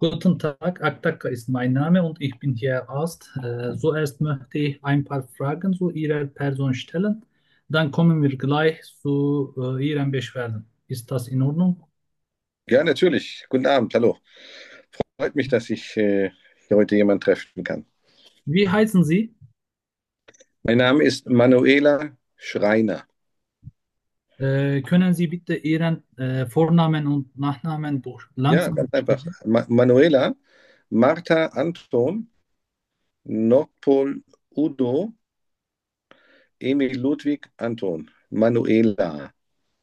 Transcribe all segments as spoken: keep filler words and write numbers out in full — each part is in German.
Guten Tag, Aktaka ist mein Name und ich bin hier Arzt. Äh, zuerst möchte ich ein paar Fragen zu Ihrer Person stellen. Dann kommen wir gleich zu äh, Ihren Beschwerden. Ist das in Ordnung? Ja, natürlich. Guten Abend, hallo. Freut mich, dass ich äh, hier heute jemanden treffen kann. Wie heißen Sie? Mein Name ist Manuela Schreiner. Äh, können Sie bitte Ihren äh, Vornamen und Nachnamen durch Ja, langsam ganz einfach. sprechen? Ma Manuela, Martha Anton, Nordpol Udo, Emil Ludwig Anton. Manuela.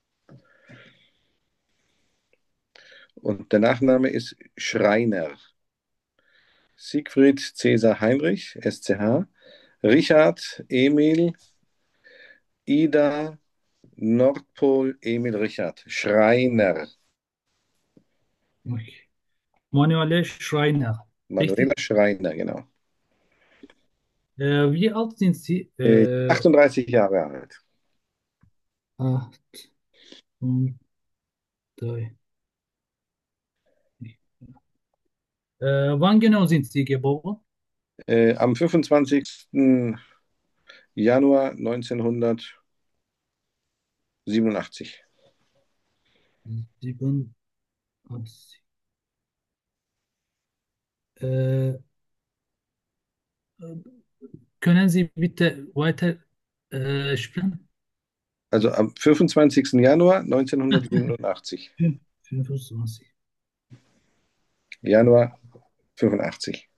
Und der Nachname ist Schreiner. Siegfried Cäsar Heinrich, S C H. Richard Emil Ida Nordpol Emil Richard. Schreiner. Okay. Manuele Schreiner. Richtig? Manuela Schreiner, genau. Äh, wie alt sind Sie? Äh, Äh, achtunddreißig Jahre alt. acht und drei. Äh, wann genau sind Sie geboren? Äh, am fünfundzwanzigsten Januar neunzehnhundertsiebenundachtzig. Siebenundachtzig. Äh, können Sie bitte weiter äh, sprechen? Also am fünfundzwanzigsten Januar neunzehnhundertsiebenundachtzig. Fün- fünfundzwanzig. Januar fünfundachtzig.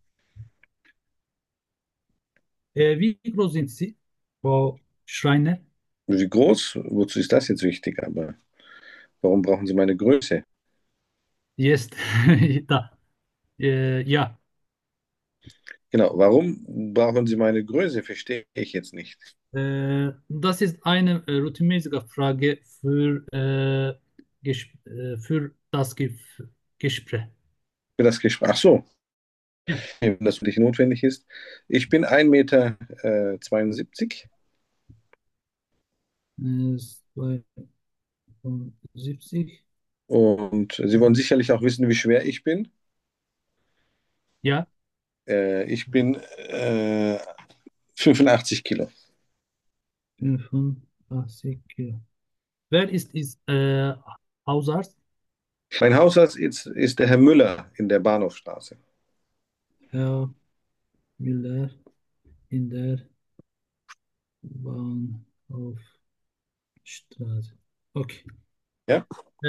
Äh, wie groß sind Sie, Frau Schreiner? Wie groß? Wozu ist das jetzt wichtig? Aber warum brauchen Sie meine Größe? Jetzt, da. Äh, ja, Genau, warum brauchen Sie meine Größe? Verstehe ich jetzt nicht. äh, das ist eine äh, routinemäßige Frage für, äh, ges äh, für das Ge Gespräch. Für das Gespräch. Ach so, Ja. wenn das für dich notwendig ist. Ich bin ein Meter äh, zweiundsiebzig Äh, zweiundsiebzig. und Sie wollen sicherlich auch wissen, wie schwer ich bin. Ja, Äh, ich bin äh, fünfundachtzig Kilo. fünfundachtzig Kilo. Wer ist, ist äh, Hausarzt? Mein Hausarzt ist, ist der Herr Müller in der Bahnhofstraße. Herr Müller in der Bahnhofstraße. Okay. Ja?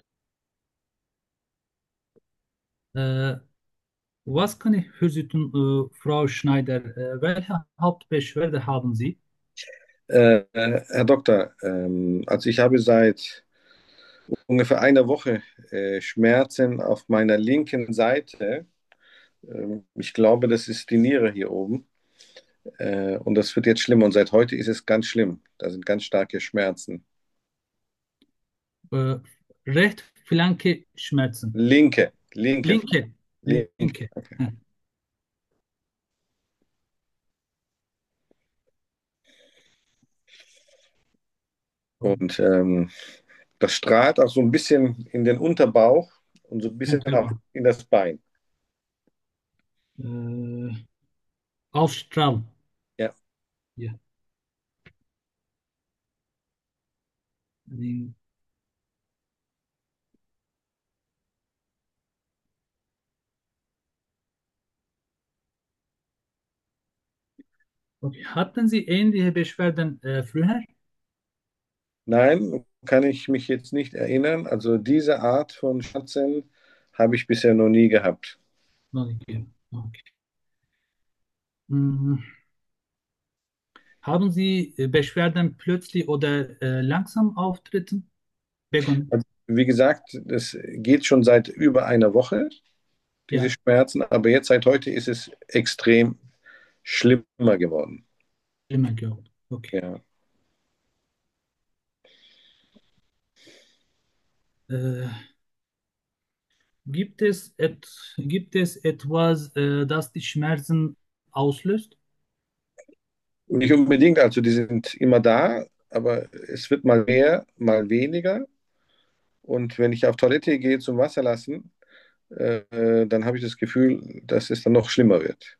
Äh, was kann ich für Sie tun, äh, Frau Schneider? Äh, welche Hauptbeschwerde haben Sie? Äh, Herr Doktor, ähm, also ich habe seit ungefähr einer Woche äh, Schmerzen auf meiner linken Seite. Ähm, ich glaube, das ist die Niere hier oben. Äh, und das wird jetzt schlimmer. Und seit heute ist es ganz schlimm. Da sind ganz starke Schmerzen. Äh, Recht Flanke Schmerzen. Linke, linke, Linke. linke. Linke. Okay. Hm. Und ähm, das strahlt auch so ein bisschen in den Unterbauch und so ein bisschen auch Unterbau. in das Bein. Äh, Ausstrahlung. Ja. Ja. Lin- Okay. Hatten Sie ähnliche Beschwerden äh, früher? Nein, kann ich mich jetzt nicht erinnern. Also diese Art von Schmerzen habe ich bisher noch nie gehabt. Okay. Okay. Mhm. Haben Sie äh, Beschwerden plötzlich oder äh, langsam auftreten begonnen? Also, wie gesagt, das geht schon seit über einer Woche, diese Ja, Schmerzen, aber jetzt seit heute ist es extrem schlimmer geworden. immer gehört. Okay. Ja. Äh, gibt es, et, gibt es etwas, äh, das die Schmerzen auslöst? Nicht unbedingt, also die sind immer da, aber es wird mal mehr, mal weniger. Und wenn ich auf Toilette gehe zum Wasser lassen, äh, dann habe ich das Gefühl, dass es dann noch schlimmer wird.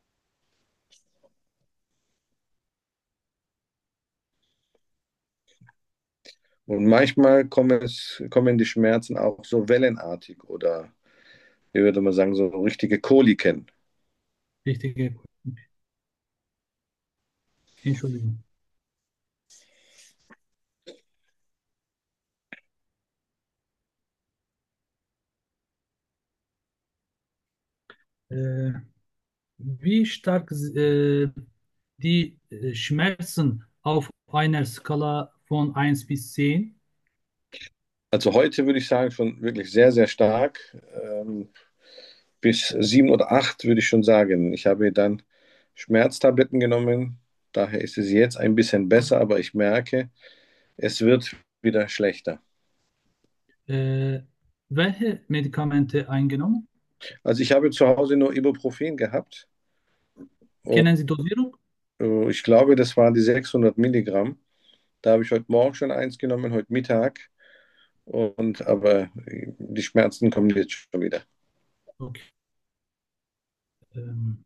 Und manchmal kommen, es, kommen die Schmerzen auch so wellenartig oder, wie würde man sagen, so richtige Koliken. Richtige. Entschuldigung. Äh, Wie stark äh, die äh, Schmerzen auf einer Skala von eins bis zehn? Also heute würde ich sagen, schon wirklich sehr, sehr stark. Ähm, bis sieben oder acht würde ich schon sagen. Ich habe dann Schmerztabletten genommen. Daher ist es jetzt ein bisschen besser, aber ich merke, es wird wieder schlechter. Äh, Welche Medikamente eingenommen? Also ich habe zu Hause nur Ibuprofen gehabt. Und Kennen Sie Dosierung? äh, ich glaube, das waren die sechshundert Milligramm. Da habe ich heute Morgen schon eins genommen, heute Mittag. Und aber die Schmerzen kommen jetzt schon wieder. Okay. Ähm,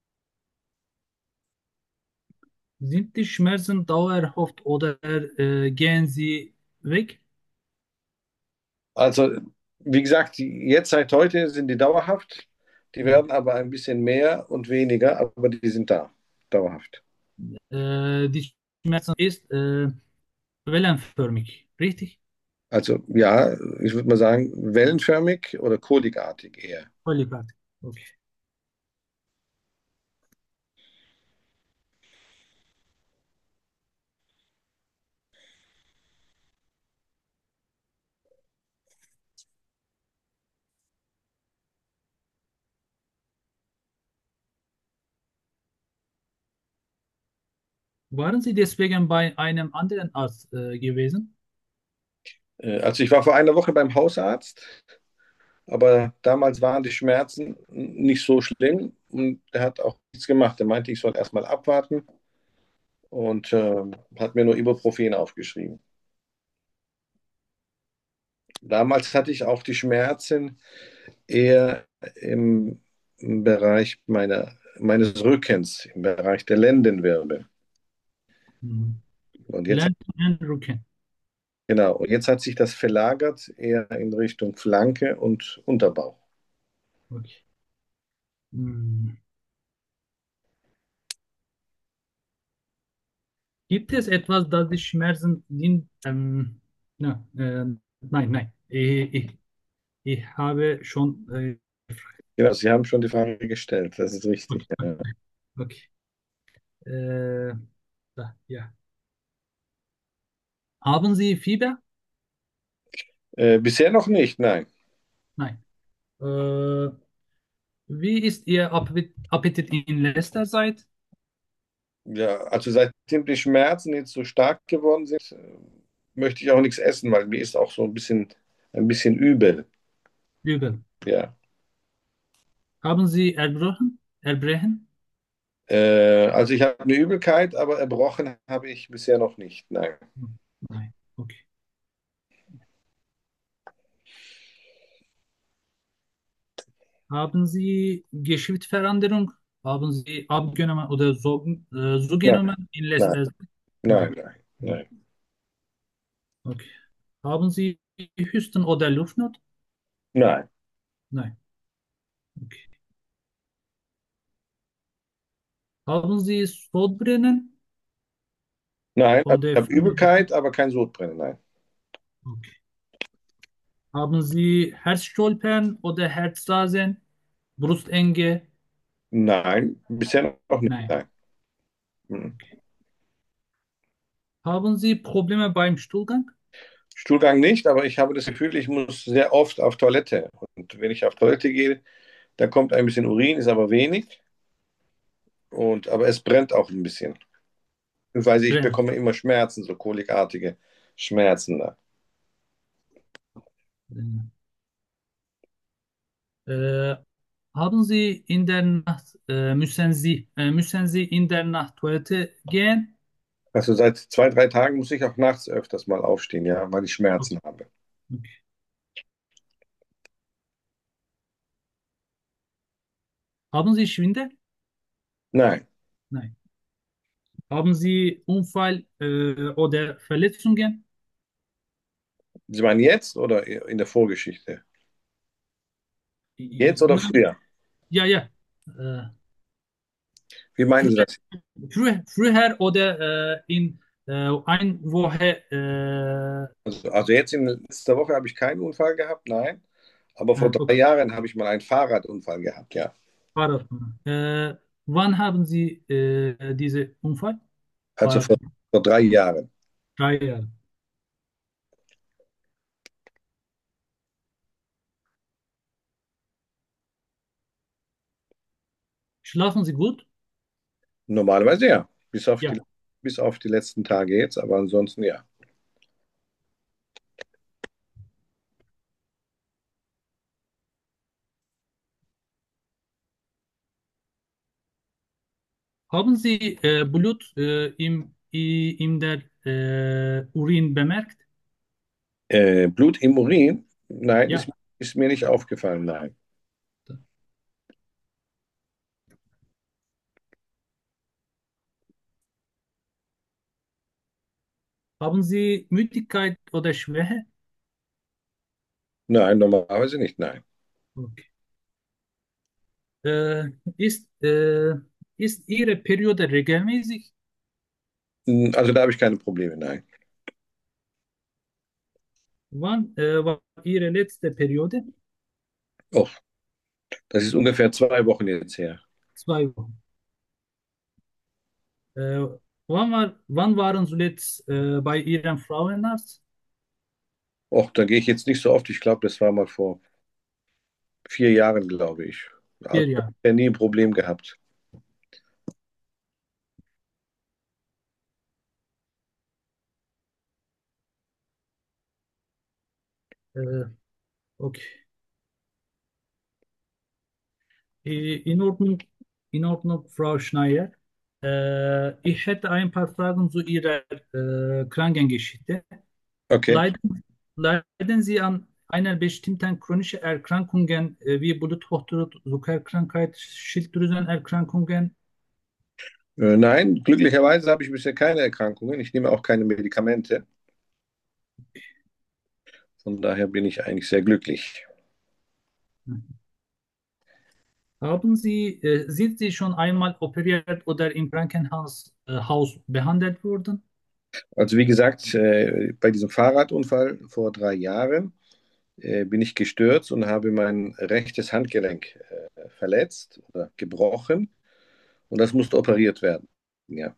Sind die Schmerzen dauerhaft oder äh, gehen sie weg? Also, wie gesagt, die- jetzt seit heute sind die dauerhaft. Die werden aber ein bisschen mehr und weniger, aber die sind da, dauerhaft. Äh, die Schmerzen ist äh, wellenförmig, richtig? Also ja, ich würde mal sagen, wellenförmig oder kolikartig eher. Polypart. Okay. Waren Sie deswegen bei einem anderen Arzt äh, gewesen? Äh, Also ich war vor einer Woche beim Hausarzt, aber damals waren die Schmerzen nicht so schlimm und er hat auch nichts gemacht. Er meinte, ich soll erstmal abwarten und äh, hat mir nur Ibuprofen aufgeschrieben. Damals hatte ich auch die Schmerzen eher im, im Bereich meiner, meines Rückens, im Bereich der Lendenwirbel. Mhm. Und jetzt, Lenden und Rücken. genau, und jetzt hat sich das verlagert eher in Richtung Flanke und Unterbauch. Okay. Mhm. Gibt es etwas, das die Schmerzen sind? Ähm, na, äh, nein, nein. Ich, ich, ich habe schon. Äh, Genau, Sie haben schon die Frage gestellt, das ist richtig. okay. Ja. Okay. Äh, da, ja. Haben Sie Fieber? Äh, bisher noch nicht, nein. Nein. Äh, Wie ist Ihr Appetit Appetit in letzter Zeit? Ja, also seitdem die Schmerzen jetzt so stark geworden sind, äh, möchte ich auch nichts essen, weil mir ist auch so ein bisschen, ein bisschen übel. Übel. Ja. Haben Sie Erbrechen? Erbrechen? Äh, also ich habe eine Übelkeit, aber erbrochen habe ich bisher noch nicht. Nein. Nein. Okay. Haben Sie Geschwindigkeitsveränderung? Haben Sie abgenommen oder so, äh, Nein, zugenommen in nein, letzter Zeit? nein, Nein. nein, nein, Okay. Haben Sie Husten oder Luftnot? nein, Nein. Okay. Haben Sie Sodbrennen nein. Also ich oder habe Fühlen? Übelkeit, aber kein Sodbrennen, nein. Okay. Haben Sie Herzstolpern oder Herzrasen, Brustenge? Nein, bisher noch nicht, Nein. nein. Mhm. Okay. Haben Sie Probleme beim Stuhlgang? Stuhlgang nicht, aber ich habe das Gefühl, ich muss sehr oft auf Toilette. Und wenn ich auf Toilette gehe, da kommt ein bisschen Urin, ist aber wenig. Und, aber es brennt auch ein bisschen. Beziehungsweise ich Brennt. bekomme immer Schmerzen, so kolikartige Schmerzen da. Äh, Haben Sie in der Nacht, äh, müssen Sie, äh, müssen Sie in der Nacht Toilette gehen? Also seit zwei, drei Tagen muss ich auch nachts öfters mal aufstehen, ja, weil ich Okay. Schmerzen habe. Okay. Haben Sie Schwindel? Nein. Nein. Haben Sie Unfall äh, oder Verletzungen? Sie meinen jetzt oder in der Vorgeschichte? Jetzt oder Nein. früher? Ja, ja. Äh, Wie meinen Sie früher, das? früher, früher oder äh, in äh, ein Woche äh, Also, also jetzt in letzter Woche habe ich keinen Unfall gehabt, nein. Aber vor äh, drei okay, Jahren habe ich mal einen Fahrradunfall gehabt, ja. Fahrradfahren. Äh, wann haben Sie äh, diese Unfall? Also Vor vor, vor drei Jahren. drei Jahren. Schlafen Sie gut? Normalerweise ja. Bis auf Ja. die, bis auf die letzten Tage jetzt, aber ansonsten ja. Haben Sie äh, Blut äh, im, i- in der äh, Urin bemerkt? Äh, Blut im Urin? Nein, Ja. ist, ist mir nicht aufgefallen, nein. Haben Sie Müdigkeit oder Schwäche? Nein, normalerweise nicht, nein. Okay. Äh, ist, äh, ist Ihre Periode regelmäßig? Hm, also da habe ich keine Probleme, nein. Wann äh, war Ihre letzte Periode? Oh, das ist ungefähr zwei Wochen jetzt her. Zwei Wochen. Äh, wann war, wann waren zuletzt äh, bei Ihrem Frauenarzt? Och, da gehe ich jetzt nicht so oft. Ich glaube, das war mal vor vier Jahren, glaube ich. Also Vier Jahre. ja nie ein Problem gehabt. Äh, okay. Äh, In Ordnung, in Ordnung, Frau Schneier. Äh, ich hätte ein paar Fragen zu Ihrer äh, Krankengeschichte. Okay. Leiden, leiden Sie an einer bestimmten chronischen Erkrankungen äh, wie Bluthochdruck, Zuckerkrankheit, Schilddrüsenerkrankungen? Äh, nein, glücklicherweise habe ich bisher keine Erkrankungen. Ich nehme auch keine Medikamente. Von daher bin ich eigentlich sehr glücklich. Haben Sie, äh, sind Sie schon einmal operiert oder im Krankenhaus äh, Haus behandelt worden? Also wie gesagt, äh, bei diesem Fahrradunfall vor drei Jahren äh, bin ich gestürzt und habe mein rechtes Handgelenk äh, verletzt oder gebrochen und das musste operiert werden. Ja,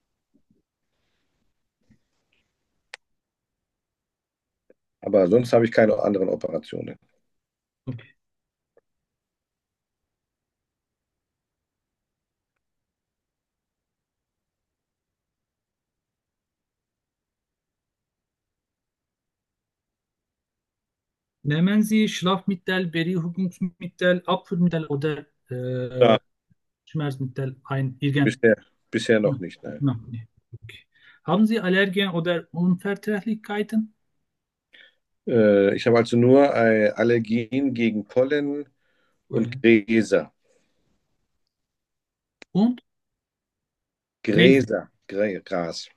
aber sonst habe ich keine anderen Operationen. Okay. Nehmen Sie Schlafmittel, Beruhigungsmittel, Abführmittel oder Ja, äh, Schmerzmittel ein? Irgend? bisher, bisher noch No, nicht, nein. no, nee. Okay. Haben Sie Allergien oder Unverträglichkeiten? Äh, ich habe also nur äh, Allergien gegen Pollen und Oder- Gräser. Und Gräser. Gräser, Grä Gras.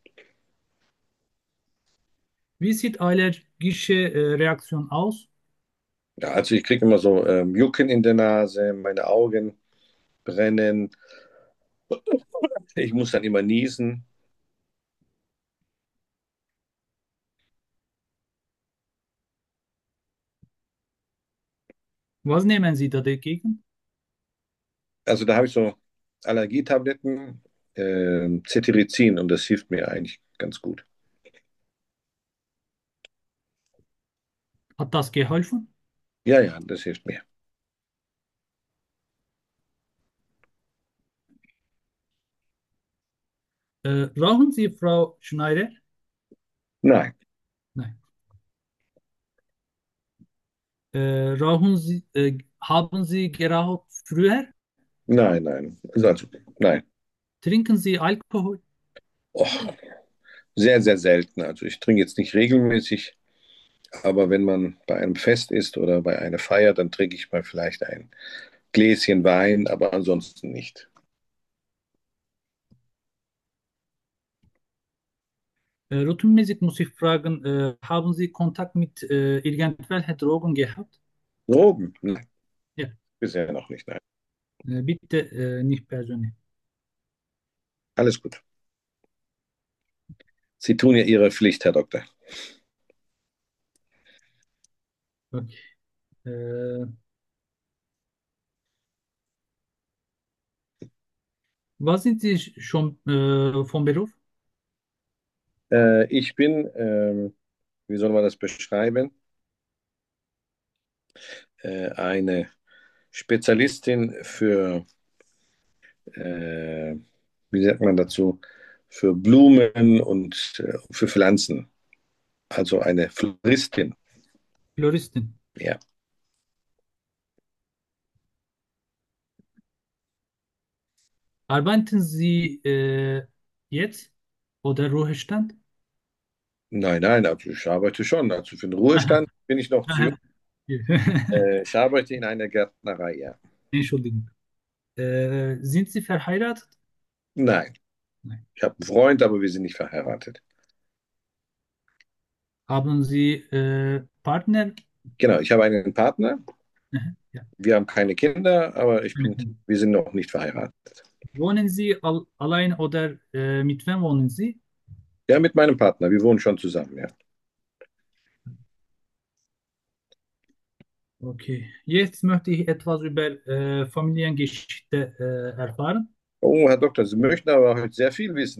Wie sieht allergische äh, Reaktion aus? Ja, also ich kriege immer so ähm, Jucken in der Nase, meine Augen brennen. Ich muss dann immer niesen. Was nehmen Sie da dagegen? Also da habe ich so Allergietabletten, ähm, Cetirizin und das hilft mir eigentlich ganz gut. Hat das geholfen? Ja, ja, das hilft mir. Äh, rauchen Sie, Frau Schneider? Nein, Nein. Äh, rauchen Sie, äh, haben Sie geraucht früher? nein, nein. Also, also, nein. Trinken Sie Alkohol? Och, sehr, sehr selten. Also ich trinke jetzt nicht regelmäßig, aber wenn man bei einem Fest ist oder bei einer Feier, dann trinke ich mal vielleicht ein Gläschen Wein, aber ansonsten nicht. Äh, routinmäßig muss ich fragen, äh, haben Sie Kontakt mit äh, irgendwelchen Drogen gehabt? Drogen? Nein, Ja, bisher noch nicht. Nein. äh, bitte äh, nicht persönlich. Alles gut. Sie tun ja Ihre Pflicht, Herr Doktor. Okay. Äh, was sind Sie sch- schon äh, vom Beruf? Äh, ich bin, ähm, wie soll man das beschreiben, äh, eine Spezialistin für, äh, wie sagt man dazu, für Blumen und äh, für Pflanzen. Also eine Floristin. Floristin. Ja. Arbeiten Sie äh, jetzt oder Ruhestand? Nein, nein, also ich arbeite schon. Also für den Ruhestand bin ich noch zu jung. Aha. Äh, ich arbeite in einer Gärtnerei, ja. Entschuldigung. Äh, sind Sie verheiratet? Nein, Nein. ich habe einen Freund, aber wir sind nicht verheiratet. Haben Sie äh, Partner? Genau, ich habe einen Partner. Aha, ja. Wir haben keine Kinder, aber ich bin, wir sind noch nicht verheiratet. Wohnen Sie al allein oder äh, mit wem wohnen Sie? Ja, mit meinem Partner. Wir wohnen schon zusammen, ja. Okay. Jetzt möchte ich etwas über äh, Familiengeschichte äh, erfahren. Oh, Herr Doktor, Sie möchten aber heute sehr viel wissen.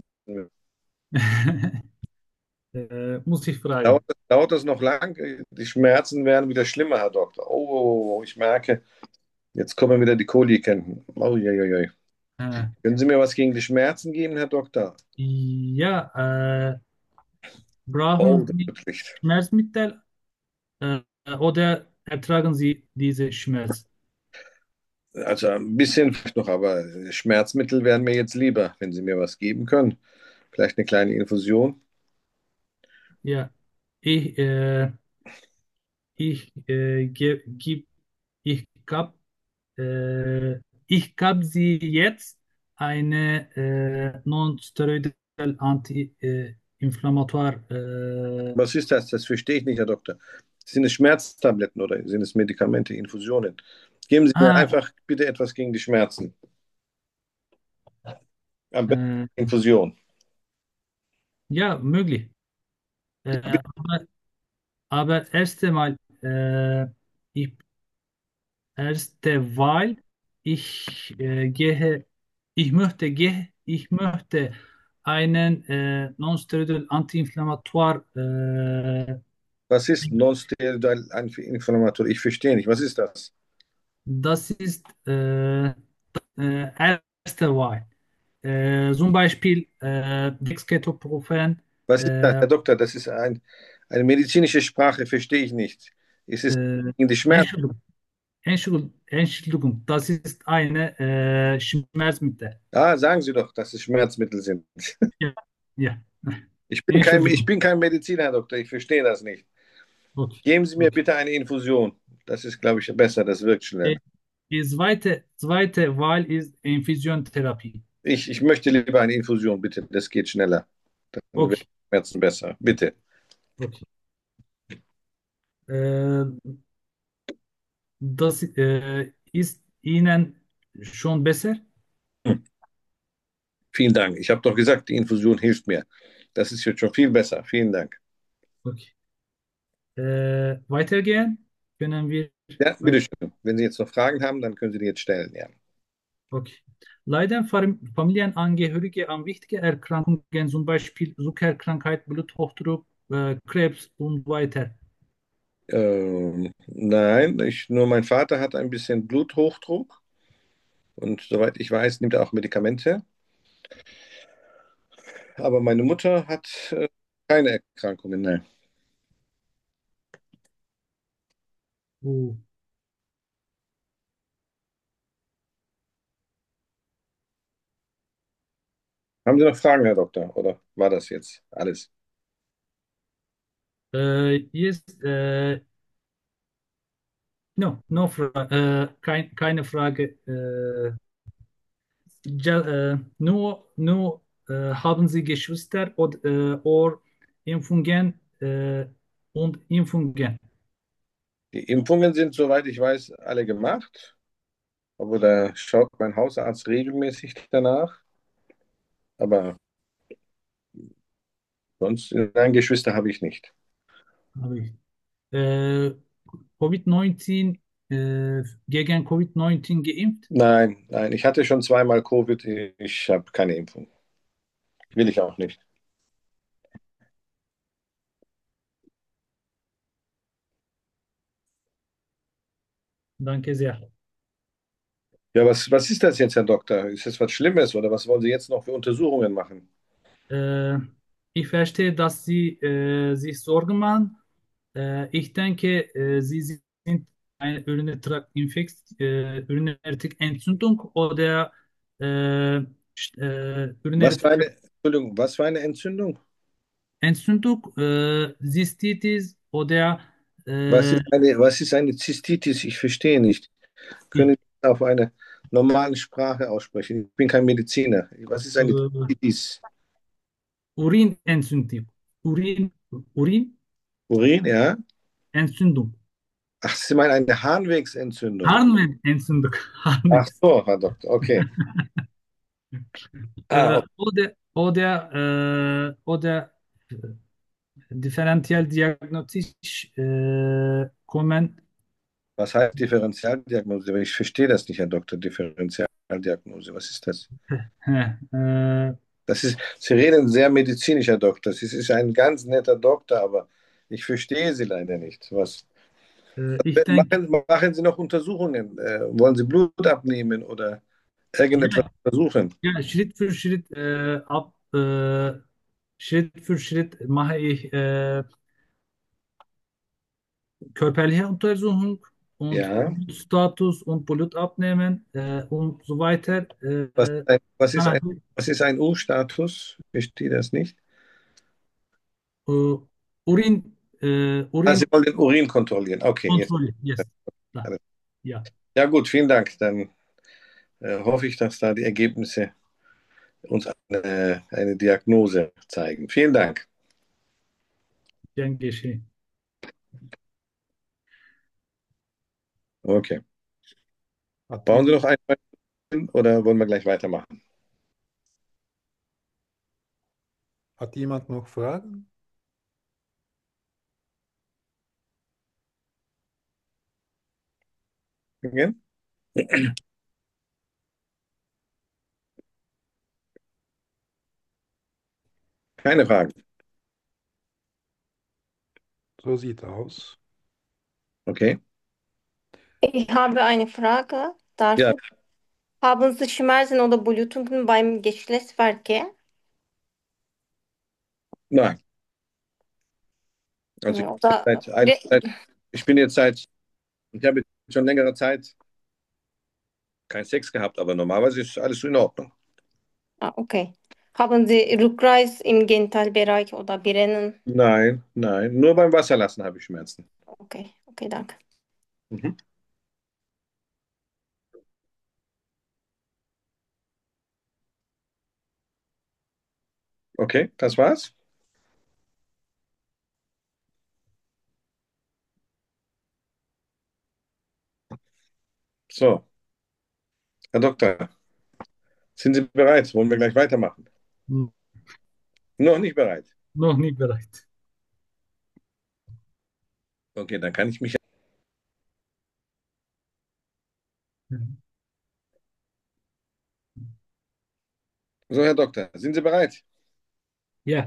Äh, muss ich Dauert, fragen. dauert das noch lang? Die Schmerzen werden wieder schlimmer, Herr Doktor. Oh, oh, oh, ich merke, jetzt kommen wieder die Koliken. Oh, je, je, je. Äh, Können Sie mir was gegen die Schmerzen geben, Herr Doktor? ja, äh, Oh, brauchen das Sie wird schlecht. Schmerzmittel äh, oder ertragen Sie diese Schmerz? Also ein bisschen vielleicht noch, aber Schmerzmittel wären mir jetzt lieber, wenn Sie mir was geben können. Vielleicht eine kleine Infusion. Ja, ich, äh, ich, äh, ge, gib, ich gab, äh, ich gab Sie jetzt eine äh, non-steroidal Anti-Inflammatoire. Äh, Was ist das? Das verstehe ich nicht, Herr Doktor. Sind es Schmerztabletten oder sind es Medikamente, Infusionen? Geben Sie mir ah, einfach bitte etwas gegen die Schmerzen. Am besten äh, Infusion. ja, möglich. Ja, Äh, bitte. aber, aber erst einmal, äh, ich erste Wahl, ich äh, gehe, ich möchte, gehe, ich möchte einen äh, non-steroidal Anti-Inflammatoire. Äh, Was ist nonsteroidal Anti-Inflammator? Ich verstehe nicht. Was ist das? das ist äh, äh, erste Wahl. Äh, zum Beispiel äh, Dexketoprofen. Was ist das, Äh, Herr Doktor? Das ist ein, eine medizinische Sprache, verstehe ich nicht. Ist es äh, gegen die Schmerzen? Entschuldigung, Entschuldigung, Entschuldigung, das ist eine äh, Schmerzmittel. Ah, sagen Sie doch, dass es Schmerzmittel sind. Ja, ja. Ich bin kein, ich Entschuldigung. bin kein Mediziner, Herr Doktor. Ich verstehe das nicht. Okay, Geben Sie mir okay. bitte eine Infusion. Das ist, glaube ich, besser. Das wirkt schneller. Die die zweite, zweite Wahl ist Infusiontherapie. Ich, ich möchte lieber eine Infusion, bitte. Das geht schneller. Dann wird Okay, die Schmerzen besser. Bitte. okay. Äh, das äh, ist Ihnen schon besser? Hm. Vielen Dank. Ich habe doch gesagt, die Infusion hilft mir. Das ist jetzt schon viel besser. Vielen Dank. Okay. Äh, weitergehen? Können wir Ja, weiter? bitteschön. Wenn Sie jetzt noch Fragen haben, dann können Sie die jetzt stellen. Ja. Okay. Leiden Fam- Familienangehörige an wichtige Erkrankungen, zum Beispiel Zuckerkrankheit, Bluthochdruck, äh, Krebs und weiter. Ähm, nein, ich, nur mein Vater hat ein bisschen Bluthochdruck und soweit ich weiß, nimmt er auch Medikamente. Aber meine Mutter hat äh, keine Erkrankungen. Nein. Oh. Haben Sie noch Fragen, Herr Doktor? Oder war das jetzt alles? Äh, jetzt, äh, No, no Fra äh, kein, keine Frage. Äh, ja, äh, nur, nur äh, haben Sie Geschwister oder, äh, oder Impfungen äh, und Impfungen? Die Impfungen sind, soweit ich weiß, alle gemacht. Aber da schaut mein Hausarzt regelmäßig danach. Aber sonst, nein, Geschwister habe ich nicht. Habe ich. Äh, Covid neunzehn, äh, gegen Covid neunzehn geimpft? Nein, nein, ich hatte schon zweimal Covid. Ich habe keine Impfung. Will ich auch nicht. Danke sehr. Ja, was, was ist das jetzt, Herr Doktor? Ist das was Schlimmes oder was wollen Sie jetzt noch für Untersuchungen machen? Äh, Ich verstehe, dass Sie äh, sich Sorgen machen. Äh, ich denke, äh, Sie sind eine Urinärtraktinfekt, äh, Urinärtrakt-Entzündung oder äh, sch- äh, Was für Urinärtrakt- eine, Entschuldigung, was für eine Entzündung? Entzündung, äh, Cystitis oder Was äh, ist eine, was ist eine Zystitis? Ich verstehe nicht. Können Sie auf eine normale Sprache aussprechen? Ich bin kein Mediziner. Was ist eine äh, Zystitis? Urinentzündung. Urin, Urin, ja? Urinentzündung. Ach, Sie meinen eine Harnwegsentzündung. Harnwegsentzündung. Ach Harnwegs. so, Herr Doktor, okay. Ah, Äh, okay. oder oder äh, oder äh, differenziell diagnostisch äh, kommen. Was heißt Differentialdiagnose? Ich verstehe das nicht, Herr Doktor. Differentialdiagnose, was ist das? Äh, äh, Das ist, Sie reden sehr medizinisch, Herr Doktor. Sie ist ein ganz netter Doktor, aber ich verstehe Sie leider nicht. Was, äh, ich denke, machen, machen Sie noch Untersuchungen? Äh, wollen Sie Blut abnehmen oder irgendetwas ja, untersuchen? ja, Schritt für Schritt äh, ab, äh, Schritt für Schritt mache ich äh, körperliche Untersuchung und Ja. Blutstatus und Blut abnehmen äh, und so weiter. Was, Äh, ein, was ist danach, ein, was ist ein U-Status? Ich verstehe das nicht. äh, Urin, äh, Ah, Sie Urin wollen den Urin kontrollieren. Okay, jetzt. Kontrolle, yes. Da. Ja, Ja, gut, vielen Dank. Dann äh, hoffe ich, dass da die Ergebnisse uns eine, eine Diagnose zeigen. Vielen Dank. gern geschehen. Okay. Hat Brauchen Sie jemand, noch einen oder wollen wir gleich weitermachen? hat jemand noch Fragen? Okay. Keine Fragen. So sieht aus. Okay. Ich habe eine Frage. Darf Ja, ich? Haben Sie Schmerzen oder Blutungen beim Geschlechtsverkehr? nein. Also ich bin Oder seit, ein- Re seit, ich bin jetzt seit, ich habe jetzt schon längere Zeit keinen Sex gehabt, aber normalerweise ist alles so in Ordnung. ah, okay. Haben Sie Rückreiz im Genitalbereich oder Brennen? Nein, nein. Nur beim Wasserlassen habe ich Schmerzen. Okay, okay, danke. Mhm. Okay, das war's. So, Herr Doktor, sind Sie bereit? Wollen wir gleich weitermachen? Hm, Noch nicht bereit. noch nicht bereit. Okay, dann kann ich mich. So, Herr Doktor, sind Sie bereit? Ja,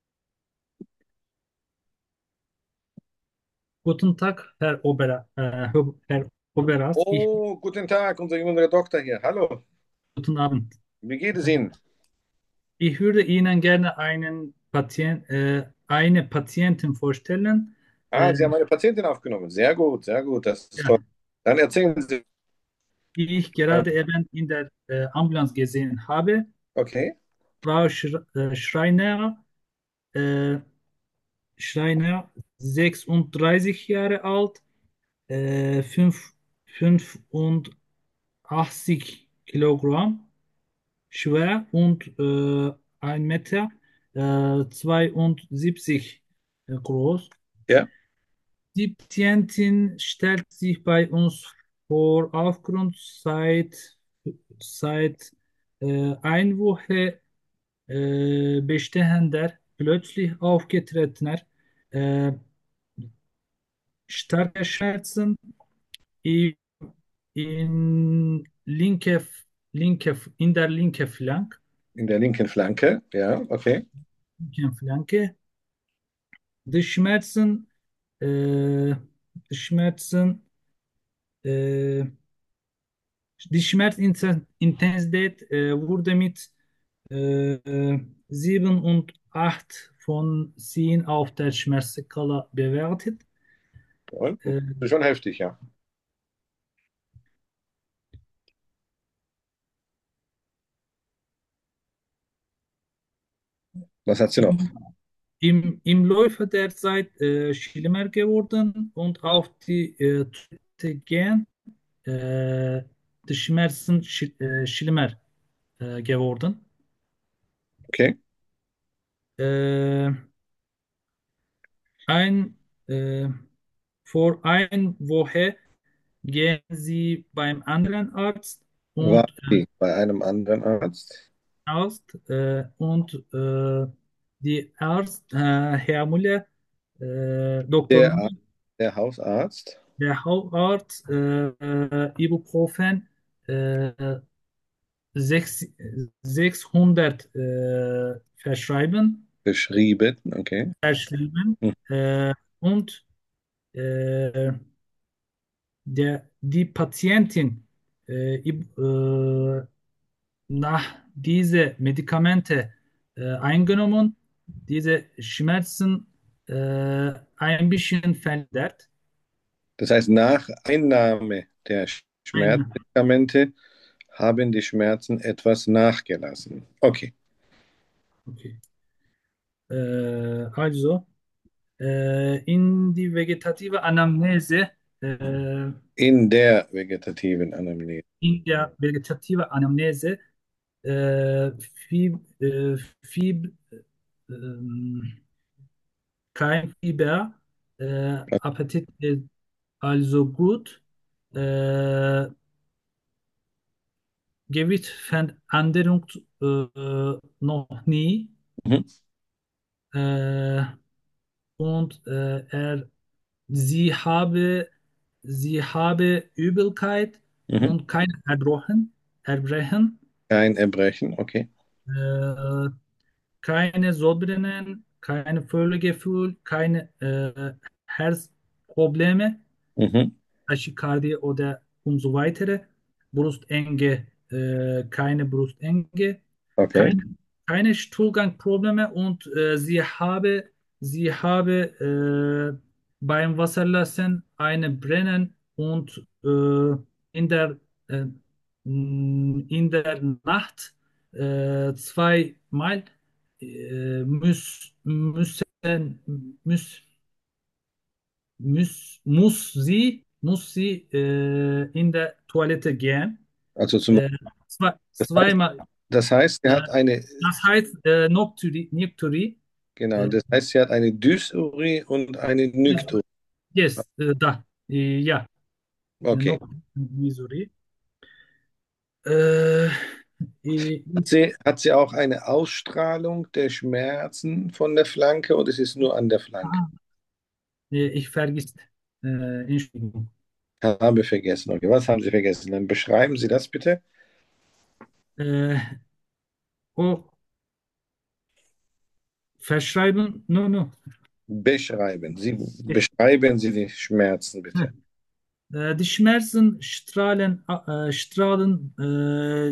guten Tag, Herr Ober, äh, Herr Oberarzt. Ich, Oh, guten Tag, unser junger Doktor hier. Hallo, guten Abend. wie geht es Ihnen? Ich würde Ihnen gerne einen Patient, äh, eine Patientin vorstellen, Ah, äh, Sie haben eine Patientin aufgenommen. Sehr gut, sehr gut, das ist toll. ja, Dann erzählen Sie. die ich gerade eben in der äh, Ambulanz gesehen habe. Okay, Frau Sch äh, Schreiner, äh, Schreiner, sechsunddreißig Jahre alt, äh, fünf, fünfundachtzig Kilogramm schwer und äh, ein Meter äh, zweiundsiebzig äh, groß. Ja, Die Patientin stellt sich bei uns vor, aufgrund seit, seit äh, einer Woche äh, bestehender, plötzlich aufgetretener äh, starke Schmerzen in, in linke, linke, in der linken Flank, in der linken Flanke. Ja, okay. linken Flanke. Die Schmerzen, äh, die Schmerzen, äh, die Schmerzintensität äh, wurde mit äh, sieben und acht von zehn auf der Schmerzskala bewertet. Und? Das Äh, ist schon heftig, ja. Was hat sie noch? im, im, Im Laufe der Zeit äh, schlimmer geworden und auch die äh, dritte Gen, äh, die Schmerzen sch äh, schlimmer äh, geworden. Okay. Äh, ein, äh, vor einer Woche gehen Sie beim anderen Arzt War und äh, sie bei einem anderen Arzt? Arzt äh, und äh, die Arzt, äh, Herr Müller, äh, Doktor Der, Müller, Ar- der Hausarzt? der Hausarzt, äh, äh, Ibuprofen, äh, sechs, sechshundert äh, verschreiben, Beschrieben, okay. verschrieben Hm. äh, und äh, der, die Patientin äh, ib- äh, nach diese Medikamente äh, eingenommen, diese Schmerzen äh, ein bisschen verändert. Das heißt, nach Einnahme der Ein, Schmerzmedikamente haben die Schmerzen etwas nachgelassen. Okay. okay. Äh, also, äh, in die vegetative Anamnese, äh, In der vegetativen Anamnese. in der vegetative Anamnese, äh, Fib, äh, Fib, ähm, kein Fieber, äh, Appetit ist also gut, äh, Gewichtsveränderung äh, noch nie Mhm. äh, und äh, er, sie habe, sie habe Übelkeit Mhm. und kein Erbrechen, Erbrechen, Kein Erbrechen, okay. äh, keine Sodbrennen, keine Völlegefühl, keine äh, Herzprobleme, Mhm. Tachykardie oder und so weiter. Brustenge, äh, keine Brustenge, Okay. keine, keine Stuhlgangprobleme und äh, sie habe, sie habe äh, beim Wasserlassen eine Brennen und äh, in der, äh, in der Nacht äh, zweimal äh, muss, müssen, muss, muss, muss sie, muss sie äh, in der Toilette gehen. Also zum, Äh, zwei, das heißt, zweimal. das heißt, sie Äh, hat eine, Das heißt äh, Nocturi, Nocturi. genau, Äh, das heißt, sie hat eine Dysurie und eine yes, Nykturie. yes, äh, da. Äh, ja, äh, Okay. Nocturi. Äh, äh, Hat sie, hat sie auch eine Ausstrahlung der Schmerzen von der Flanke oder ist es nur an der Flanke? ah, äh, ich vergiss. Äh, Entschuldigung. Habe vergessen. Okay, was haben Sie vergessen? Dann beschreiben Sie das bitte. Äh, oh, verschreiben? No, no. Beschreiben. Sie beschreiben Sie die Schmerzen bitte. Äh, die Schmerzen strahlen, äh, strahlen äh,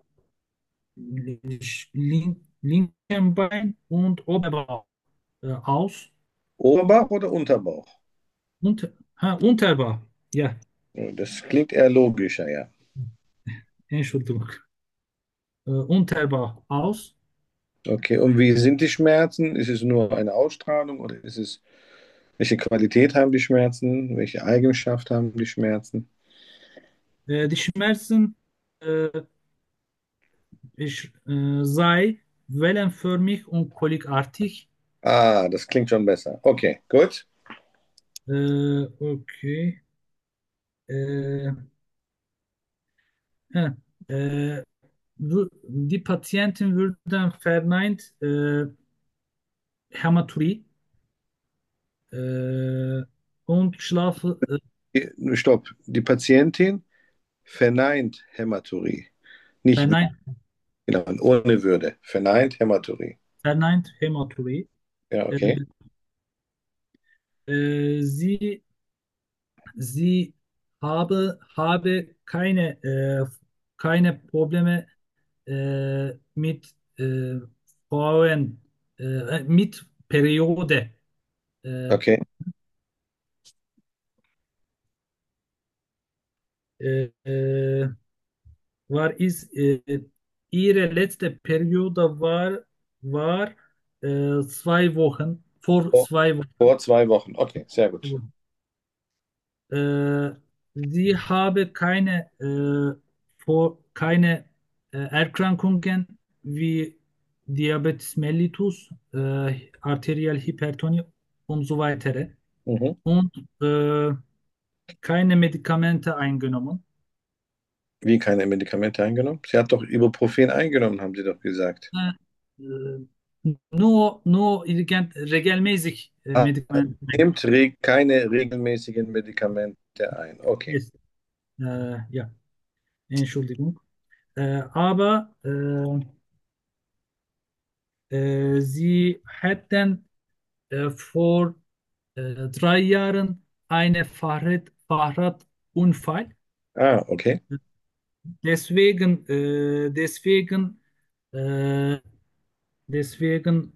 link, linken Bein und Oberbauch äh, aus. Oberbauch oder Unterbauch? Und, ha, Unterbauch, ja, Das klingt eher logischer, ja. Entschuldigung. Äh, Unterbauch aus. Okay, und wie sind die Schmerzen? Ist es nur eine Ausstrahlung oder ist es Welche Qualität haben die Schmerzen? Welche Eigenschaft haben die Schmerzen? Äh, die Schmerzen äh, ich, äh, sei wellenförmig und kolikartig. Ah, das klingt schon besser. Okay, gut. Äh, okay. Äh, hä, äh, wü- Die Patienten würden verneint äh, Hämaturie äh, und Schlaf, äh, Die- Stopp. Die Patientin verneint Hämaturie. Nicht verneint, genau, ohne Würde. Verneint Hämaturie. verneint Hämaturie. Ja, Äh, okay. äh, sie, sie habe, habe keine, äh, keine Probleme äh, mit äh, Frauen, äh, mit Periode. Äh, Okay. äh, äh, war ist äh, ihre letzte Periode war war äh, zwei Wochen vor Vor, zwei Wochen. vor zwei Wochen. Okay, sehr gut. Äh, sie habe keine äh, vor keine äh, Erkrankungen wie Diabetes mellitus, äh, Arterialhypertonie und so weiter Mhm. und äh, keine Medikamente eingenommen. Wie keine Medikamente eingenommen? Sie hat doch Ibuprofen eingenommen, haben Sie doch gesagt. Äh, nur nur irgend regelmäßig äh, Ah, Medikamente. nimmt re keine regelmäßigen Medikamente ein. Okay. Yes. Äh, ja, Entschuldigung. Äh, aber äh, äh, sie hätten äh, vor äh, drei Jahren einen Fahrrad, Fahrradunfall. Ah, okay. Deswegen, äh, deswegen, äh, deswegen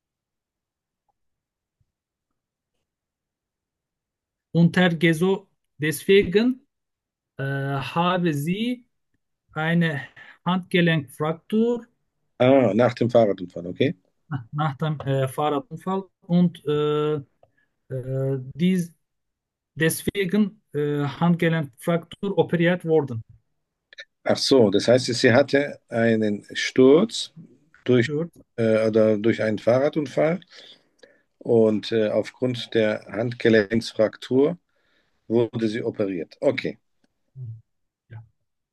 Untergeso, deswegen äh, habe sie eine Handgelenkfraktur Ah, nach dem Fahrradunfall, okay. nach dem äh, Fahrradunfall und äh, äh, dies, deswegen äh, Handgelenkfraktur operiert worden. Ach so, das heißt, sie hatte einen Sturz durch, Stört. äh, oder durch einen Fahrradunfall und äh, aufgrund der Handgelenksfraktur wurde sie operiert. Okay. Ja.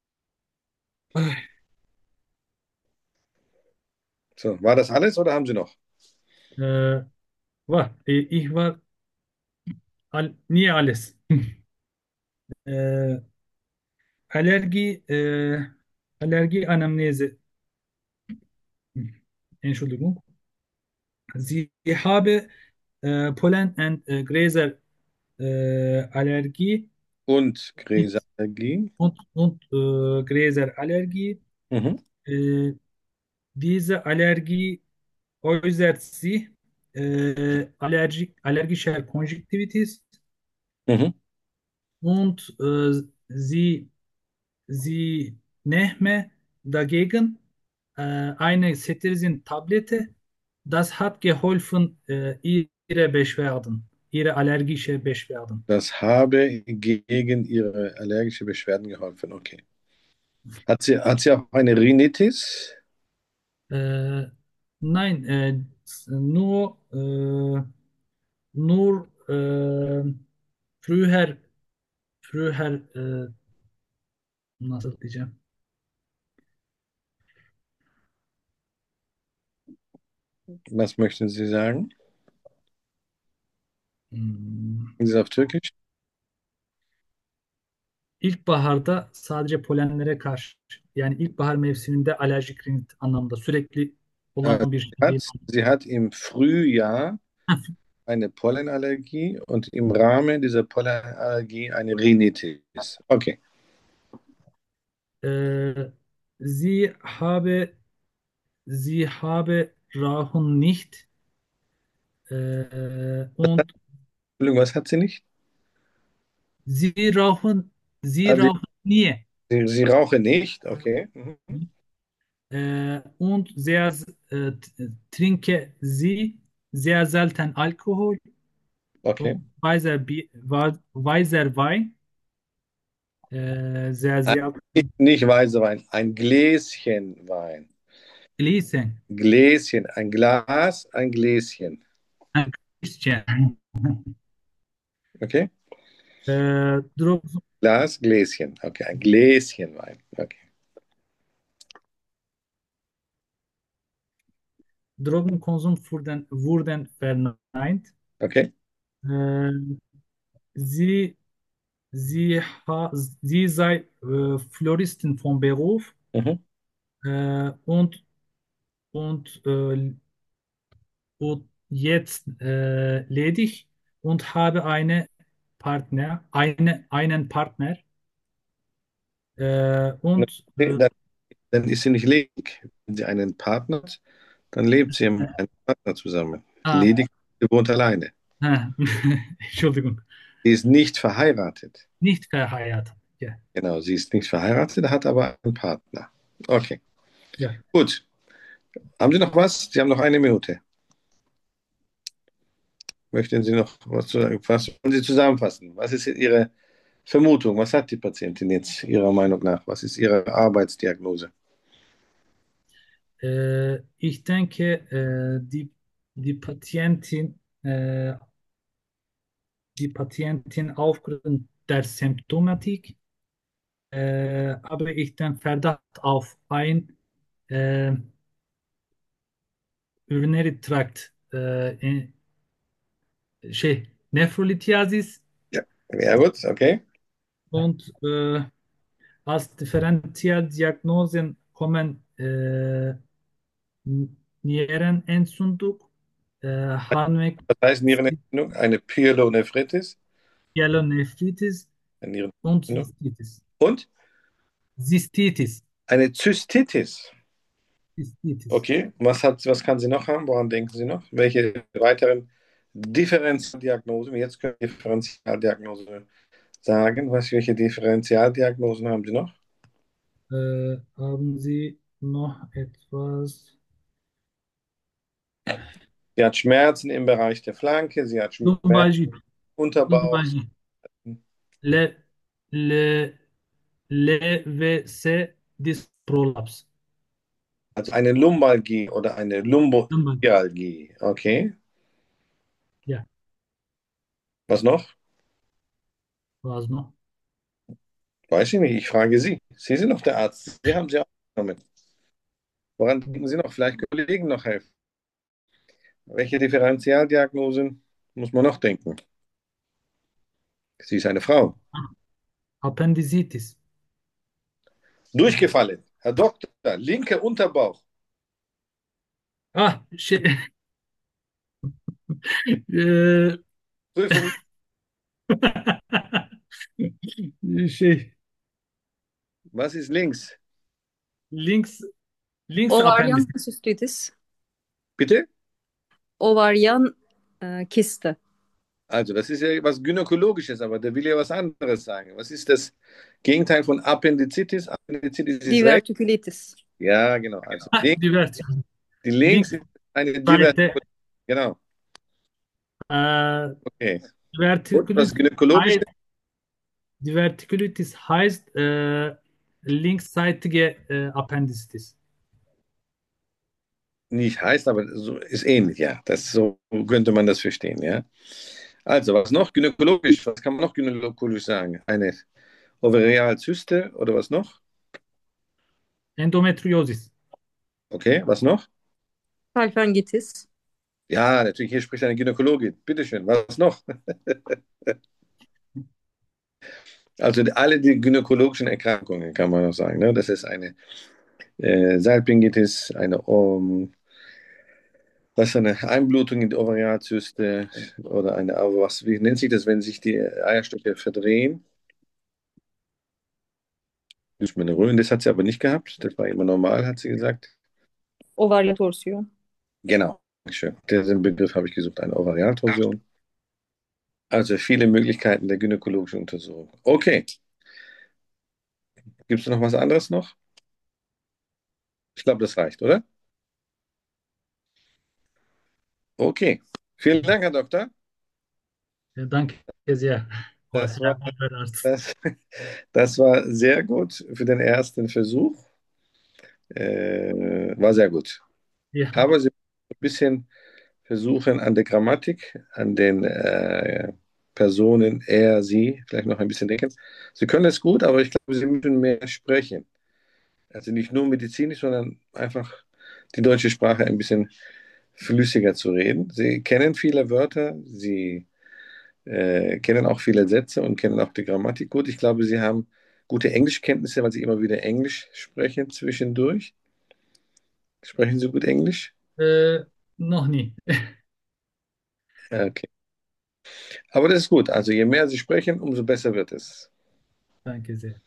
So, war das alles oder haben Sie noch? Äh, war, ich war all, nie alles. Äh, Allergie, äh, Allergieanamnese. Entschuldigung. Sie habe äh, Pollen- und äh, Gräser äh, Allergie Und mit Gräserallergie? und, und äh, Gräserallergie. Mhm. Äh, diese Allergie äußert sich äh, allergi allergischer Konjunktivitis Mhm. und äh, sie, sie nehme dagegen äh, eine Cetirizin-Tablette. Das hat geholfen, äh, ihre Beschwerden, ihre allergische Beschwerden. Das habe gegen Ihre allergische Beschwerden geholfen. Okay. Hat sie, hat sie auch eine Rhinitis? Äh, nein, äh, nur, äh, nur äh, früher, früher, äh, nasıl diyeceğim? Was möchten Sie sagen? Hmm, Ist es auf Türkisch? İlkbaharda sadece polenlere karşı, yani ilkbahar mevsiminde alerjik rinit anlamda sürekli Äh, olan bir sie şey değil. hat, sie hat im Frühjahr eine Pollenallergie und im Rahmen dieser Pollenallergie eine Rhinitis. Okay. Äh, sie habe, sie habe Rauchen nicht äh, und Entschuldigung, was hat sie nicht? sie rauchen, sie Ah, sie, rauchen nie. sie, sie rauche nicht. Okay. Mhm. Äh, und sehr äh, trinke sie sehr selten Alkohol Okay. Und weißer, Bi- wa- weißer Wein, äh, sehr, Ein, sehr nicht, nicht weißer Wein, ein Gläschen Wein. Gläschen. Gläschen, ein Glas, ein Gläschen. Ein Gläschen. Okay? Äh, Dro Glas, Gläschen. Okay, ein Gläschen Wein. Okay. Drogenkonsum wurden, wurden verneint. Okay. Äh, sie, sie, ha, sie sei äh, Floristin von Beruf Mhm. äh, und, und, äh, und jetzt äh, ledig und habe eine Partner, eine, einen Partner äh, und äh, Dann, dann ist sie nicht ledig. Wenn sie einen Partner hat, dann lebt sie mit einem Partner zusammen. ah, Ledig, sie wohnt alleine. ah, Entschuldigung, Sie ist nicht verheiratet. nicht verheiratet. Ja, Genau, sie ist nicht verheiratet, hat aber einen Partner. Okay, ja. gut. Haben Sie noch was? Sie haben noch eine Minute. Möchten Sie noch was zu sagen? Was wollen Sie zusammenfassen? Was ist Ihre Vermutung? Was hat die Patientin jetzt Ihrer Meinung nach? Was ist Ihre Arbeitsdiagnose? Äh, ich denke, äh, die, die Patientin, äh, die Patientin aufgrund der Symptomatik äh, habe ich den Verdacht auf ein äh, Urinary Tract äh, in, şey, Nephrolithiasis Ja, ja gut, okay. und äh, als Differentialdiagnosen kommen äh, Nierenentzündung, äh, Harnweg, Was heißt Nierenentzündung? Eine Pyelonephritis, Pyelonephritis eine und Nierenentzündung. Cystitis. Und Cystitis. eine Zystitis. Cystitis. Okay, was hat, was kann sie noch haben? Woran denken Sie noch? Welche weiteren Differentialdiagnosen? Jetzt können wir Differentialdiagnose sagen. Was, welche Differentialdiagnosen haben Sie noch? Äh, haben Sie noch etwas? Sie hat Schmerzen im Bereich der Flanke, sie hat Schmerzen im Lumbalgie. Unterbauch, Lumbalgie. Le, le, L V C Disc Prolaps. also eine Lumbalgie oder eine Lumbalgie. Lumboialgie. Okay, Ja, was noch? was noch? Weiß ich nicht, ich frage Sie. Sie sind noch der Arzt. Sie haben sie aufgenommen. Woran denken Sie noch? Vielleicht können Kollegen noch helfen. Welche Differentialdiagnosen muss man noch denken? Sie ist eine Frau. Appendicitis. Durchgefallen. Herr Doktor, linker Unterbauch. Ah, şey, Äh, Prüfung. şey, Was ist links? links, links Ovaryen Appendix. sistitis. Bitte? Ovaryen e, Kiste. Also, das ist ja was Gynäkologisches, aber der will ja was anderes sagen. Was ist das Gegenteil von Appendizitis? Appendizitis ist rechts. Divertikulitis. Ja, genau. Also, Ah, links, divert. die Links links ist eine Seite. Divertikulitis. Genau. Äh, Okay. Und was Divertikulitis Gynäkologisches? heißt, Divertikulitis heißt äh, linksseitige äh, Appendicitis. Nicht heißt, aber so ist ähnlich, ja. Das, so könnte man das verstehen, ja. Also, was noch? Gynäkologisch, was kann man noch gynäkologisch sagen? Eine Ovarialzyste oder was noch? Endometriosis. Okay, was noch? Salpingitis. Ja, natürlich, hier spricht eine Gynäkologin. Bitteschön, was noch? Also alle die gynäkologischen Erkrankungen kann man noch sagen. Ne? Das ist eine äh, Salpingitis, eine, um, was ist eine Einblutung in die Ovarialzyste oder eine, was, wie nennt sich das, wenn sich die Eierstöcke verdrehen? Dysmenorrhoe, das hat sie aber nicht gehabt. Das war immer normal, hat sie gesagt. Ovaryatorsiyon. Genau, schön. Den Begriff habe ich gesucht, eine Ovarialtorsion. Also viele Möglichkeiten der gynäkologischen Untersuchung. Okay, gibt es noch was anderes noch? Ich glaube, das reicht, oder? Okay, vielen Dank, Herr Doktor. Ja, danke sehr. War Das war, sehr überrascht. das, das war sehr gut für den ersten Versuch. Äh, war sehr gut. Ja, Aber Sie müssen ein bisschen versuchen an der Grammatik, an den äh, Personen, er, sie, vielleicht noch ein bisschen denken. Sie können es gut, aber ich glaube, Sie müssen mehr sprechen. Also nicht nur medizinisch, sondern einfach die deutsche Sprache ein bisschen flüssiger zu reden. Sie kennen viele Wörter, Sie äh, kennen auch viele Sätze und kennen auch die Grammatik gut. Ich glaube, Sie haben gute Englischkenntnisse, weil Sie immer wieder Englisch sprechen zwischendurch. Sprechen Sie gut Englisch? äh, noch nie. Ja, okay. Aber das ist gut. Also je mehr Sie sprechen, umso besser wird es. Danke sehr.